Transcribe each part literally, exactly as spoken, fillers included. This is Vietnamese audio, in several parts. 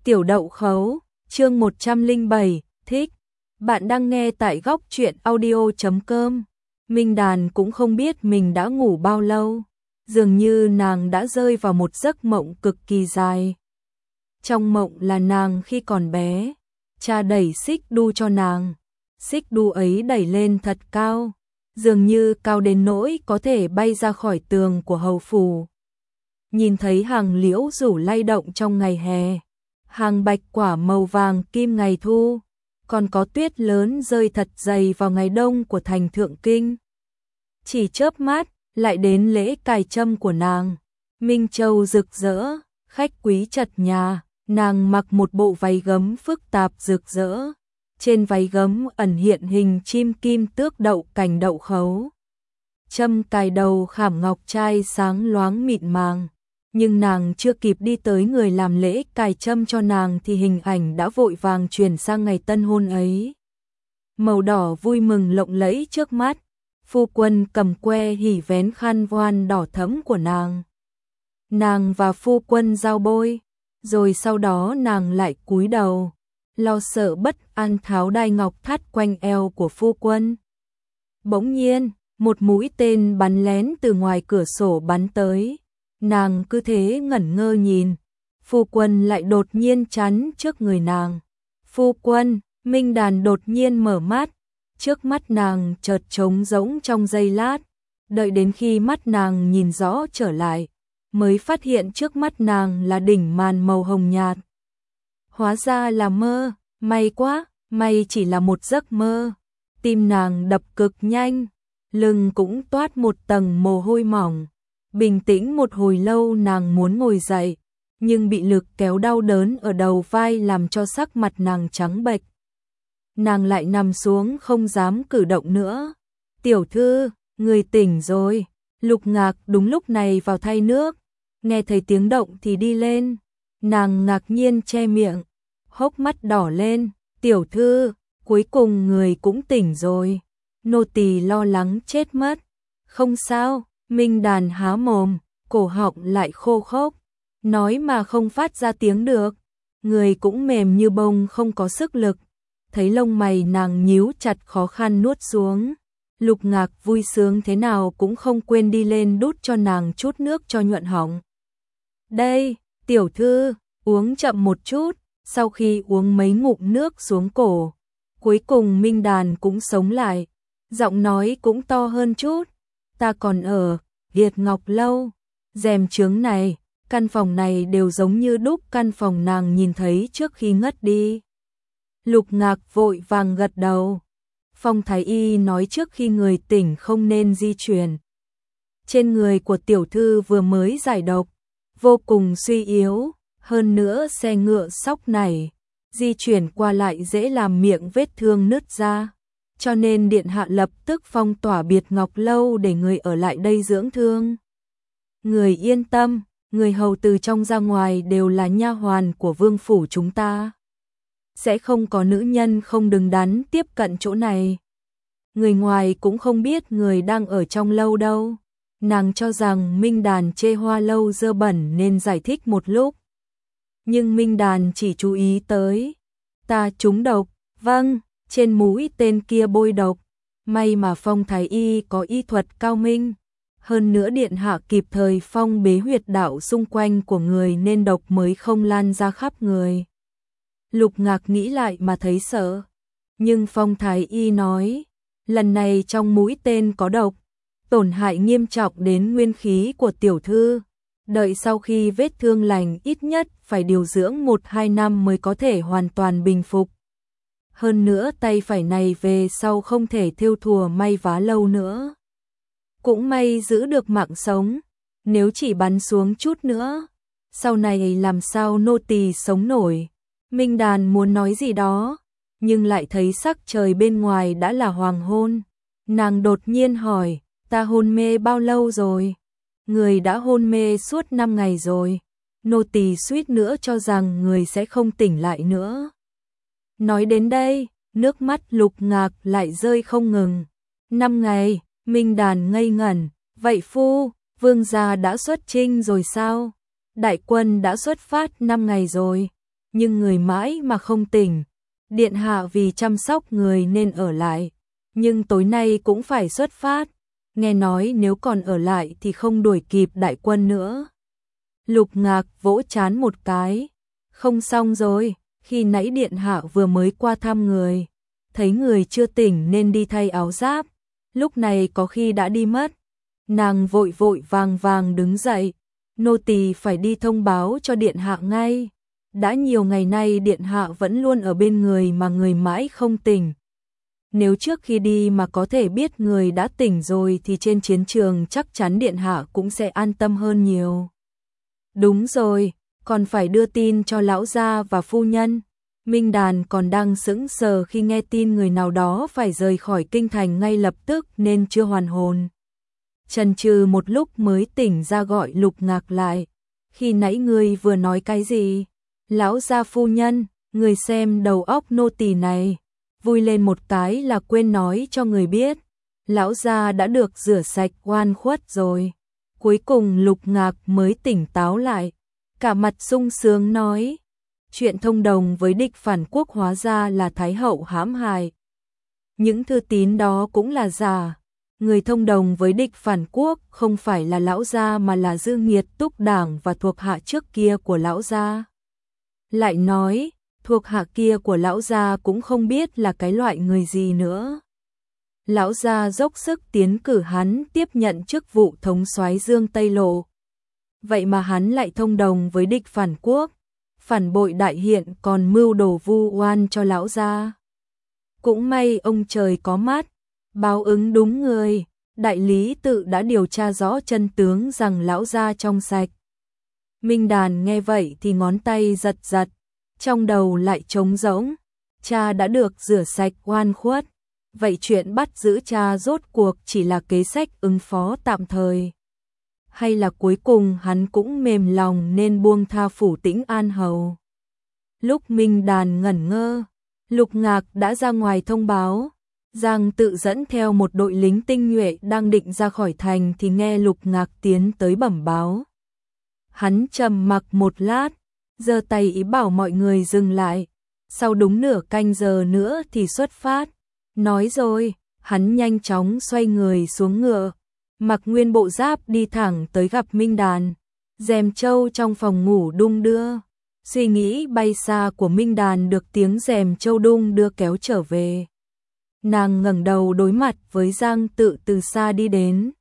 Tiểu đậu khấu, chương một trăm lẻ bảy, thích. Bạn đang nghe tại góc truyện audio chấm com. Minh Đàn cũng không biết mình đã ngủ bao lâu, dường như nàng đã rơi vào một giấc mộng cực kỳ dài. Trong mộng là nàng khi còn bé, cha đẩy xích đu cho nàng, xích đu ấy đẩy lên thật cao, dường như cao đến nỗi có thể bay ra khỏi tường của hầu phủ. Nhìn thấy hàng liễu rủ lay động trong ngày hè, hàng bạch quả màu vàng kim ngày thu, còn có tuyết lớn rơi thật dày vào ngày đông của thành Thượng Kinh. Chỉ chớp mắt, lại đến lễ cài trâm của nàng, Minh Châu rực rỡ, khách quý chật nhà, nàng mặc một bộ váy gấm phức tạp rực rỡ. Trên váy gấm ẩn hiện hình chim kim tước đậu cành đậu khấu. Trâm cài đầu khảm ngọc trai sáng loáng mịn màng. Nhưng nàng chưa kịp đi tới người làm lễ cài trâm cho nàng thì hình ảnh đã vội vàng chuyển sang ngày tân hôn ấy. Màu đỏ vui mừng lộng lẫy trước mắt, phu quân cầm que hỉ vén khăn voan đỏ thẫm của nàng. Nàng và phu quân giao bôi, rồi sau đó nàng lại cúi đầu, lo sợ bất an tháo đai ngọc thắt quanh eo của phu quân. Bỗng nhiên, một mũi tên bắn lén từ ngoài cửa sổ bắn tới. Nàng cứ thế ngẩn ngơ nhìn, phu quân lại đột nhiên chắn trước người nàng. Phu quân, Minh Đàn đột nhiên mở mắt, trước mắt nàng chợt trống rỗng trong giây lát, đợi đến khi mắt nàng nhìn rõ trở lại, mới phát hiện trước mắt nàng là đỉnh màn màu hồng nhạt. Hóa ra là mơ, may quá, may chỉ là một giấc mơ. Tim nàng đập cực nhanh, lưng cũng toát một tầng mồ hôi mỏng. Bình tĩnh một hồi lâu nàng muốn ngồi dậy, nhưng bị lực kéo đau đớn ở đầu vai làm cho sắc mặt nàng trắng bệch. Nàng lại nằm xuống không dám cử động nữa. Tiểu thư, người tỉnh rồi. Lục Ngạc đúng lúc này vào thay nước, nghe thấy tiếng động thì đi lên. Nàng ngạc nhiên che miệng, hốc mắt đỏ lên. Tiểu thư, cuối cùng người cũng tỉnh rồi. Nô tỳ lo lắng chết mất. Không sao. Minh Đàn há mồm, cổ họng lại khô khốc, nói mà không phát ra tiếng được, người cũng mềm như bông không có sức lực. Thấy lông mày nàng nhíu chặt khó khăn nuốt xuống, Lục Ngạc vui sướng thế nào cũng không quên đi lên đút cho nàng chút nước cho nhuận họng. Đây, tiểu thư, uống chậm một chút. Sau khi uống mấy ngụm nước xuống cổ, cuối cùng Minh Đàn cũng sống lại, giọng nói cũng to hơn chút. Ta còn ở Việt Ngọc Lâu, rèm chướng này, căn phòng này đều giống như đúc căn phòng nàng nhìn thấy trước khi ngất đi. Lục Ngạc vội vàng gật đầu. Phong thái y nói trước khi người tỉnh không nên di chuyển. Trên người của tiểu thư vừa mới giải độc, vô cùng suy yếu, hơn nữa xe ngựa sóc này, di chuyển qua lại dễ làm miệng vết thương nứt ra. Cho nên điện hạ lập tức phong tỏa Biệt Ngọc Lâu để người ở lại đây dưỡng thương. Người yên tâm, người hầu từ trong ra ngoài đều là nha hoàn của vương phủ chúng ta. Sẽ không có nữ nhân không đứng đắn tiếp cận chỗ này. Người ngoài cũng không biết người đang ở trong lâu đâu. Nàng cho rằng Minh Đàn chê hoa lâu dơ bẩn nên giải thích một lúc. Nhưng Minh Đàn chỉ chú ý tới. Ta trúng độc, vâng. Trên mũi tên kia bôi độc, may mà Phong thái y có y thuật cao minh, hơn nữa điện hạ kịp thời phong bế huyệt đạo xung quanh của người nên độc mới không lan ra khắp người. Lục Ngạc nghĩ lại mà thấy sợ, nhưng Phong thái y nói, lần này trong mũi tên có độc, tổn hại nghiêm trọng đến nguyên khí của tiểu thư, đợi sau khi vết thương lành ít nhất phải điều dưỡng một hai năm mới có thể hoàn toàn bình phục. Hơn nữa tay phải này về sau không thể thêu thùa may vá lâu nữa. Cũng may giữ được mạng sống, nếu chỉ bắn xuống chút nữa, sau này làm sao nô tỳ sống nổi. Minh Đàn muốn nói gì đó, nhưng lại thấy sắc trời bên ngoài đã là hoàng hôn. Nàng đột nhiên hỏi, ta hôn mê bao lâu rồi? Người đã hôn mê suốt năm ngày rồi. Nô tỳ suýt nữa cho rằng người sẽ không tỉnh lại nữa. Nói đến đây, nước mắt Lục Ngạc lại rơi không ngừng. Năm ngày, Minh Đàn ngây ngẩn. Vậy phu, vương gia đã xuất chinh rồi sao? Đại quân đã xuất phát năm ngày rồi. nhưng người mãi mà không tỉnh. Điện hạ vì chăm sóc người nên ở lại, nhưng tối nay cũng phải xuất phát. Nghe nói nếu còn ở lại thì không đuổi kịp đại quân nữa. Lục Ngạc vỗ trán một cái. Không xong rồi, khi nãy điện hạ vừa mới qua thăm người, thấy người chưa tỉnh nên đi thay áo giáp, lúc này có khi đã đi mất. Nàng vội vội vàng vàng đứng dậy, nô tỳ phải đi thông báo cho điện hạ ngay. Đã nhiều ngày nay điện hạ vẫn luôn ở bên người mà người mãi không tỉnh. Nếu trước khi đi mà có thể biết người đã tỉnh rồi thì trên chiến trường chắc chắn điện hạ cũng sẽ an tâm hơn nhiều. Đúng rồi, còn phải đưa tin cho lão gia và phu nhân. Minh Đàn còn đang sững sờ khi nghe tin người nào đó phải rời khỏi kinh thành ngay lập tức nên chưa hoàn hồn. Chần chừ một lúc mới tỉnh ra gọi Lục Ngạc lại. Khi nãy ngươi vừa nói cái gì? Lão gia phu nhân, người xem đầu óc nô tỳ này. Vui lên một cái là quên nói cho người biết. Lão gia đã được rửa sạch oan khuất rồi. Cuối cùng Lục Ngạc mới tỉnh táo lại. Cả mặt sung sướng nói. Chuyện thông đồng với địch phản quốc hóa ra là Thái hậu hãm hại. Những thư tín đó cũng là giả. Người thông đồng với địch phản quốc không phải là lão gia mà là Dư Nghiệt Túc Đảng và thuộc hạ trước kia của lão gia. Lại nói, thuộc hạ kia của lão gia cũng không biết là cái loại người gì nữa. Lão gia dốc sức tiến cử hắn tiếp nhận chức vụ thống soái Dương Tây Lộ. Vậy mà hắn lại thông đồng với địch phản quốc, phản bội đại hiện còn mưu đồ vu oan cho lão gia. Cũng may ông trời có mắt, báo ứng đúng người, đại lý tự đã điều tra rõ chân tướng rằng lão gia trong sạch. Minh Đàn nghe vậy thì ngón tay giật giật, trong đầu lại trống rỗng, cha đã được rửa sạch oan khuất, vậy chuyện bắt giữ cha rốt cuộc chỉ là kế sách ứng phó tạm thời. Hay là cuối cùng hắn cũng mềm lòng nên buông tha Phủ Tĩnh An hầu. Lúc Minh Đàn ngẩn ngơ, Lục Ngạc đã ra ngoài thông báo. Giang Tự dẫn theo một đội lính tinh nhuệ đang định ra khỏi thành thì nghe Lục Ngạc tiến tới bẩm báo. Hắn trầm mặc một lát, giơ tay ý bảo mọi người dừng lại. Sau đúng nửa canh giờ nữa thì xuất phát. Nói rồi, hắn nhanh chóng xoay người xuống ngựa, mặc nguyên bộ giáp đi thẳng tới gặp Minh Đàn. Rèm trâu trong phòng ngủ đung đưa. Suy nghĩ bay xa của Minh Đàn được tiếng rèm trâu đung đưa kéo trở về. Nàng ngẩng đầu đối mặt với Giang Tự từ xa đi đến.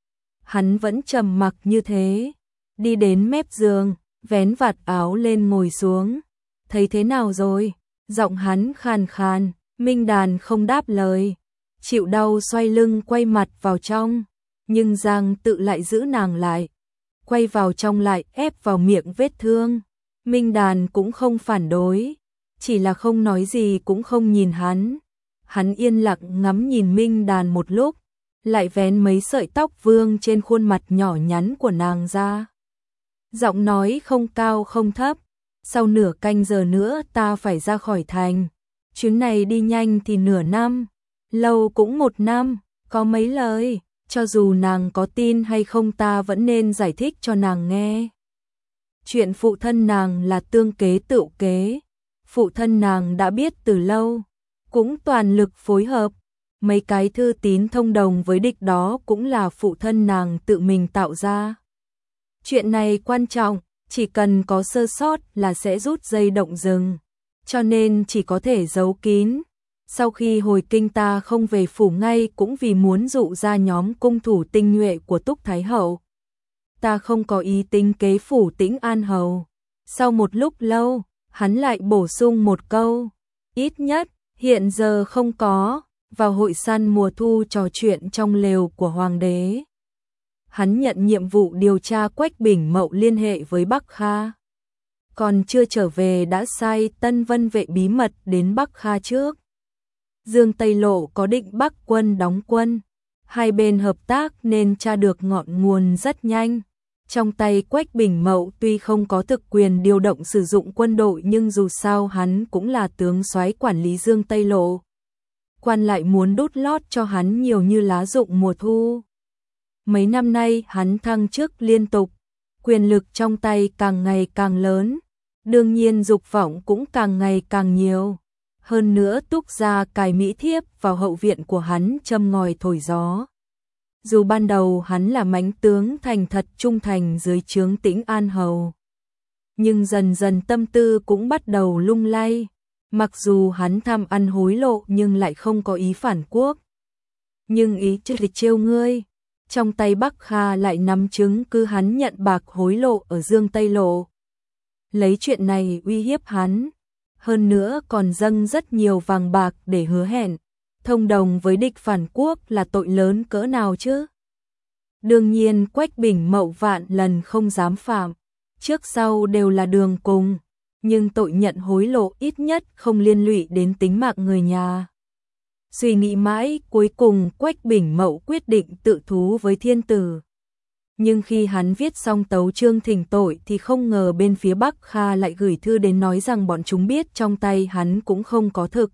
Hắn vẫn trầm mặc như thế, đi đến mép giường, vén vạt áo lên ngồi xuống. Thấy thế nào rồi? Giọng hắn khàn khàn. Minh Đàn không đáp lời, chịu đau xoay lưng quay mặt vào trong, nhưng Giang Tự lại giữ nàng lại, quay vào trong lại ép vào miệng vết thương. Minh Đàn cũng không phản đối, chỉ là không nói gì cũng không nhìn hắn. Hắn yên lặng ngắm nhìn Minh Đàn một lúc, lại vén mấy sợi tóc vương trên khuôn mặt nhỏ nhắn của nàng ra. Giọng nói không cao không thấp, sau nửa canh giờ nữa ta phải ra khỏi thành. Chuyến này đi nhanh thì nửa năm, lâu cũng một năm, có mấy lời, cho dù nàng có tin hay không ta vẫn nên giải thích cho nàng nghe. Chuyện phụ thân nàng là tương kế tựu kế, phụ thân nàng đã biết từ lâu, cũng toàn lực phối hợp. Mấy cái thư tín thông đồng với địch đó cũng là phụ thân nàng tự mình tạo ra. Chuyện này quan trọng, chỉ cần có sơ sót là sẽ rút dây động rừng, cho nên chỉ có thể giấu kín. Sau khi hồi kinh ta không về phủ ngay cũng vì muốn dụ ra nhóm cung thủ tinh nhuệ của Túc Thái Hậu. Ta không có ý tính kế Phủ Tĩnh An hầu. Sau một lúc lâu, hắn lại bổ sung một câu, ít nhất hiện giờ không có, vào hội săn mùa thu trò chuyện trong lều của hoàng đế. Hắn nhận nhiệm vụ điều tra Quách Bình Mậu liên hệ với Bắc Kha. Còn chưa trở về đã sai Tân Vân vệ bí mật đến Bắc Kha trước. Dương Tây Lộ có định Bắc quân đóng quân, hai bên hợp tác nên tra được ngọn nguồn rất nhanh. Trong tay Quách Bình Mậu tuy không có thực quyền điều động sử dụng quân đội nhưng dù sao hắn cũng là tướng soái quản lý Dương Tây Lộ. Quan lại muốn đút lót cho hắn nhiều như lá rụng mùa thu. Mấy năm nay hắn thăng chức liên tục, quyền lực trong tay càng ngày càng lớn. Đương nhiên dục vọng cũng càng ngày càng nhiều. Hơn nữa Túc gia cài mỹ thiếp vào hậu viện của hắn châm ngòi thổi gió. Dù ban đầu hắn là mãnh tướng thành thật trung thành dưới trướng Tĩnh An Hầu, nhưng dần dần tâm tư cũng bắt đầu lung lay. Mặc dù hắn tham ăn hối lộ nhưng lại không có ý phản quốc. Nhưng ý trịch trêu ngươi, trong tay Bắc Kha lại nắm chứng cứ hắn nhận bạc hối lộ ở Dương Tây Lộ. Lấy chuyện này uy hiếp hắn, hơn nữa còn dâng rất nhiều vàng bạc để hứa hẹn thông đồng với địch phản quốc là tội lớn cỡ nào chứ. Đương nhiên Quách Bình Mậu vạn lần không dám phạm, trước sau đều là đường cùng, nhưng tội nhận hối lộ ít nhất không liên lụy đến tính mạng người nhà. Suy nghĩ mãi, cuối cùng Quách Bình Mậu quyết định tự thú với thiên tử. Nhưng khi hắn viết xong tấu chương thỉnh tội thì không ngờ bên phía Bắc Kha lại gửi thư đến nói rằng bọn chúng biết trong tay hắn cũng không có thực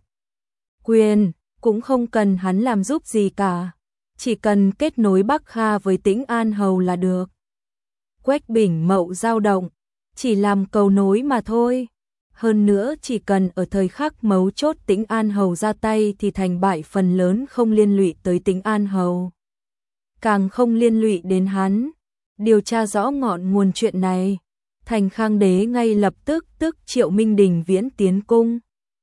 quyền, cũng không cần hắn làm giúp gì cả, chỉ cần kết nối Bắc Kha với Tĩnh An Hầu là được. Quách Bình Mậu dao động, chỉ làm cầu nối mà thôi. Hơn nữa chỉ cần ở thời khắc mấu chốt Tĩnh An Hầu ra tay thì thành bại phần lớn không liên lụy tới Tĩnh An Hầu, càng không liên lụy đến hắn. Điều tra rõ ngọn nguồn chuyện này, Thành Khang Đế ngay lập tức tức triệu Minh Đình Viễn tiến cung.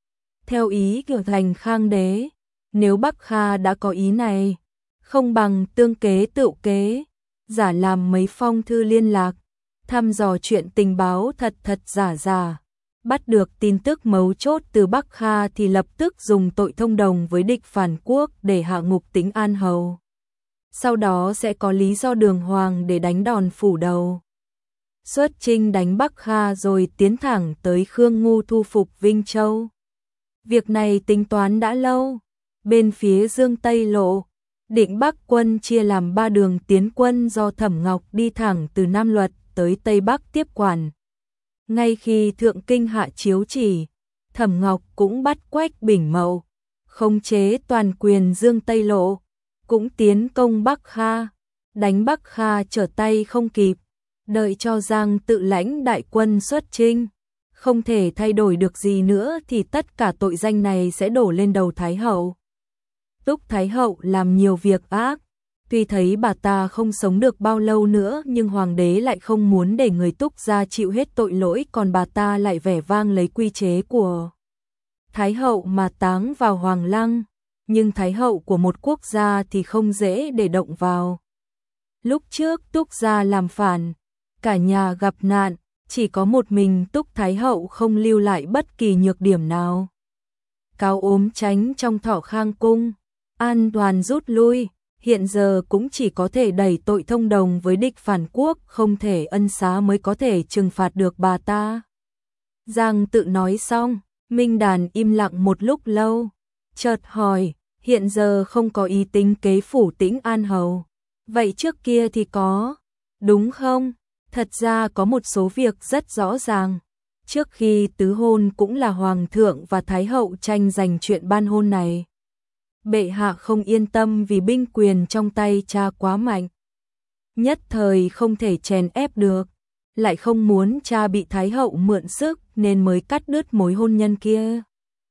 Theo ý của Thành Khang Đế, nếu Bắc Kha đã có ý này, không bằng tương kế tự kế, giả làm mấy phong thư liên lạc, thăm dò chuyện tình báo thật thật giả giả. Bắt được tin tức mấu chốt từ Bắc Kha thì lập tức dùng tội thông đồng với địch phản quốc để hạ ngục Tĩnh An Hầu. Sau đó sẽ có lý do đường hoàng để đánh đòn phủ đầu. Xuất chinh đánh Bắc Kha rồi tiến thẳng tới Khương Ngu thu phục Vinh Châu. Việc này tính toán đã lâu. Bên phía Dương Tây Lộ, Định Bắc quân chia làm ba đường tiến quân do Thẩm Ngọc đi thẳng từ Nam Luật tới Tây Bắc tiếp quản. Ngay khi Thượng Kinh hạ chiếu chỉ, Thẩm Ngọc cũng bắt Quách Bình Mậu, khống chế toàn quyền Dương Tây Lộ, cũng tiến công Bắc Kha, đánh Bắc Kha trở tay không kịp, đợi cho Giang tự lãnh đại quân xuất chinh, không thể thay đổi được gì nữa thì tất cả tội danh này sẽ đổ lên đầu Thái Hậu. Túc Thái Hậu làm nhiều việc ác, tuy thấy bà ta không sống được bao lâu nữa nhưng hoàng đế lại không muốn để người Túc gia chịu hết tội lỗi, còn bà ta lại vẻ vang lấy quy chế của Thái Hậu mà táng vào Hoàng Lăng. Nhưng Thái Hậu của một quốc gia thì không dễ để động vào. Lúc trước Túc gia làm phản, cả nhà gặp nạn, chỉ có một mình Túc Thái Hậu không lưu lại bất kỳ nhược điểm nào. Cáo ốm tránh trong Thọ Khang cung, an toàn rút lui, hiện giờ cũng chỉ có thể đẩy tội thông đồng với địch phản quốc, không thể ân xá mới có thể trừng phạt được bà ta. Giang tự nói xong, Minh Đàn im lặng một lúc lâu, chợt hỏi, hiện giờ không có ý tính kế phủ Tĩnh An Hầu, vậy trước kia thì có, đúng không? Thật ra có một số việc rất rõ ràng. Trước khi tứ hôn cũng là Hoàng thượng và Thái Hậu tranh giành chuyện ban hôn này. Bệ hạ không yên tâm vì binh quyền trong tay cha quá mạnh, nhất thời không thể chèn ép được, lại không muốn cha bị Thái Hậu mượn sức nên mới cắt đứt mối hôn nhân kia.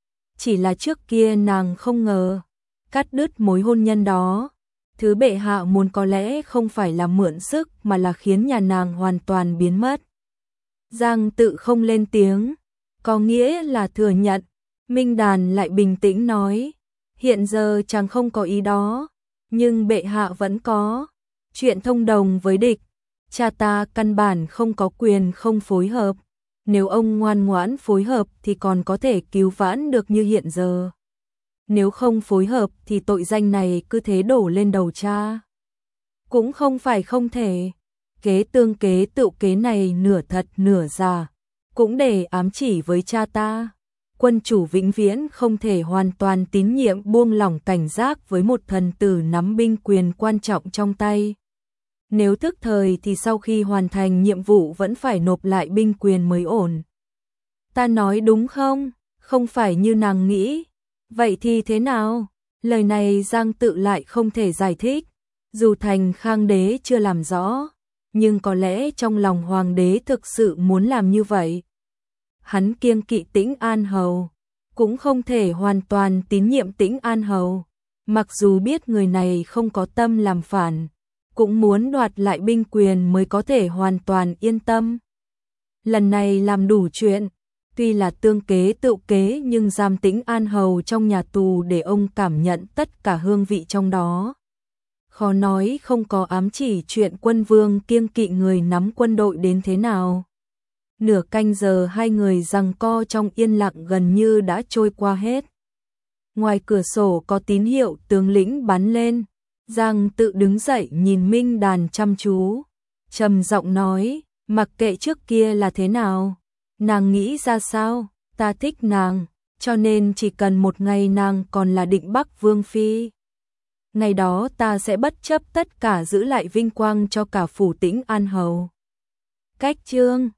Chỉ là trước kia nàng không ngờ, cắt đứt mối hôn nhân đó, thứ bệ hạ muốn có lẽ không phải là mượn sức mà là khiến nhà nàng hoàn toàn biến mất. Giang tự không lên tiếng, có nghĩa là thừa nhận. Minh Đàn lại bình tĩnh nói, hiện giờ chàng không có ý đó, nhưng bệ hạ vẫn có. Chuyện thông đồng với địch, cha ta căn bản không có quyền không phối hợp. Nếu ông ngoan ngoãn phối hợp thì còn có thể cứu vãn được như hiện giờ. Nếu không phối hợp thì tội danh này cứ thế đổ lên đầu cha. Cũng không phải không thể. Kế tương kế tự kế này nửa thật nửa giả, cũng để ám chỉ với cha ta. Quân chủ vĩnh viễn không thể hoàn toàn tín nhiệm buông lỏng cảnh giác với một thần tử nắm binh quyền quan trọng trong tay. Nếu thức thời thì sau khi hoàn thành nhiệm vụ vẫn phải nộp lại binh quyền mới ổn. Ta nói đúng không? Không phải như nàng nghĩ. Vậy thì thế nào? Lời này Giang tự lại không thể giải thích. Dù Thành Khang Đế chưa làm rõ, nhưng có lẽ trong lòng hoàng đế thực sự muốn làm như vậy. hắn kiêng kỵ Tĩnh An Hầu, cũng không thể hoàn toàn tín nhiệm Tĩnh An Hầu. Mặc dù biết người này không có tâm làm phản, cũng muốn đoạt lại binh quyền mới có thể hoàn toàn yên tâm. Lần này làm đủ chuyện, tuy là tương kế tự kế nhưng giam Tĩnh An Hầu trong nhà tù để ông cảm nhận tất cả hương vị trong đó. Khó nói không có ám chỉ chuyện quân vương kiêng kỵ người nắm quân đội đến thế nào. Nửa canh giờ hai người giằng co trong yên lặng gần như đã trôi qua hết. Ngoài cửa sổ có tín hiệu tướng lĩnh bắn lên, Giang tự đứng dậy nhìn Minh Đàn chăm chú, trầm giọng nói, mặc kệ trước kia là thế nào, nàng nghĩ ra sao, ta thích nàng, cho nên chỉ cần một ngày nàng còn là Định Bắc Vương Phi. Ngày đó ta sẽ bất chấp tất cả giữ lại vinh quang cho cả phủ Tĩnh An Hầu. Cách chương